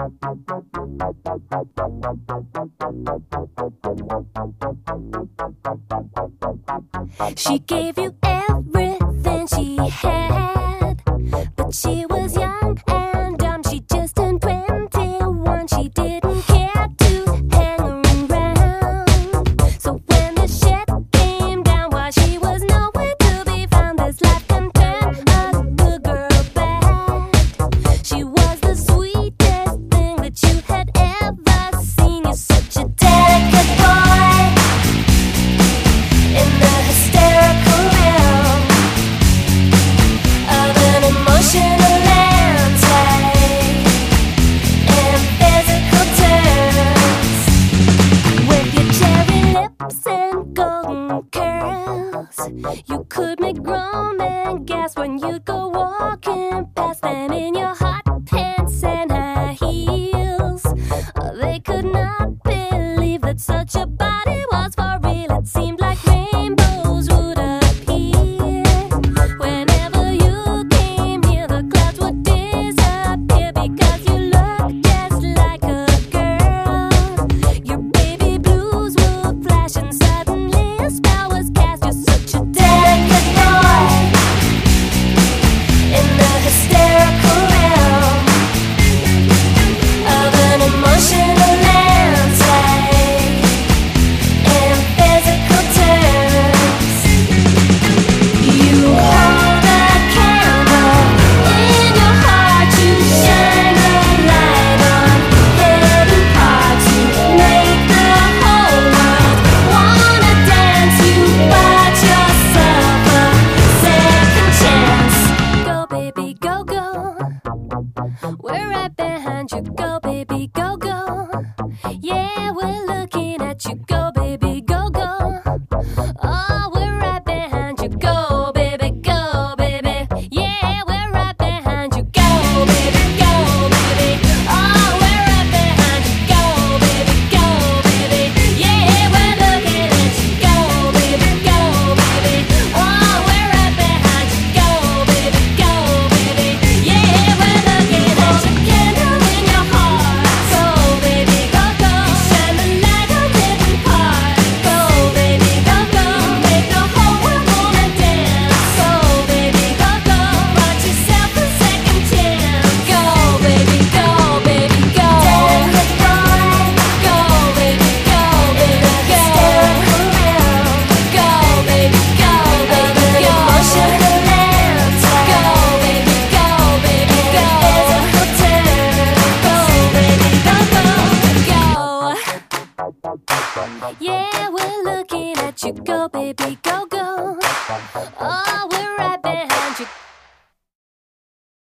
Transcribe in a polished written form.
She gave you everything she had, but she was young and dumb. She just turned 21. She didn't care to hang around. So when the shit came down, while she was nowhere to be found, this life can turn a good girl bad. She was the sweetest thing that you had ever seen. You're such a delicate boy in the hysterical realm of an emotional landscape and physical terms. With your cherry lips and golden curls, you could make grown men gasp when you'd go walking past them in your hot pants and high heels. They could not believe that such a body was for real. It seemed like rainbows would appear whenever you came here. The clouds would disappear because you looked just like a girl. Your baby blues would flash and suddenly a spell was cast. You're such a delicate boy in the hysterical realm of an emotional landscape in physical terms. You hold a candle in your heart, you shine a light on hidden parts. You make the whole world wanna dance. You bought yourself a second chance. Go baby, go, go. We're right behind you. Go baby, go, go. Yeah, we're looking at you. Go baby, go, go. Oh, we're right behind you. Go baby, go baby. Yeah, we're right behind you. Go baby, go baby. Oh, we're right behind you. Go baby, go baby. Yeah, we're looking at you. Go baby, go baby. Oh, we're right behind you. Go baby, go baby. Yeah, we're looking at you. Candle in your heart. Go baby, go, go. You shine the light on hidden parts. Go baby, go, go. Make the whole world wanna dance. Go baby, go, go. Bought yourself a second chance. Go baby, go baby, go. Delicate boy. Go baby, go baby, go. Go baby, go baby, go. Emotional landscape. Go baby, go baby, go. Physical terms. Go baby, go, go, go. Yeah, we're looking at you. Go baby, go, go. Oh, we're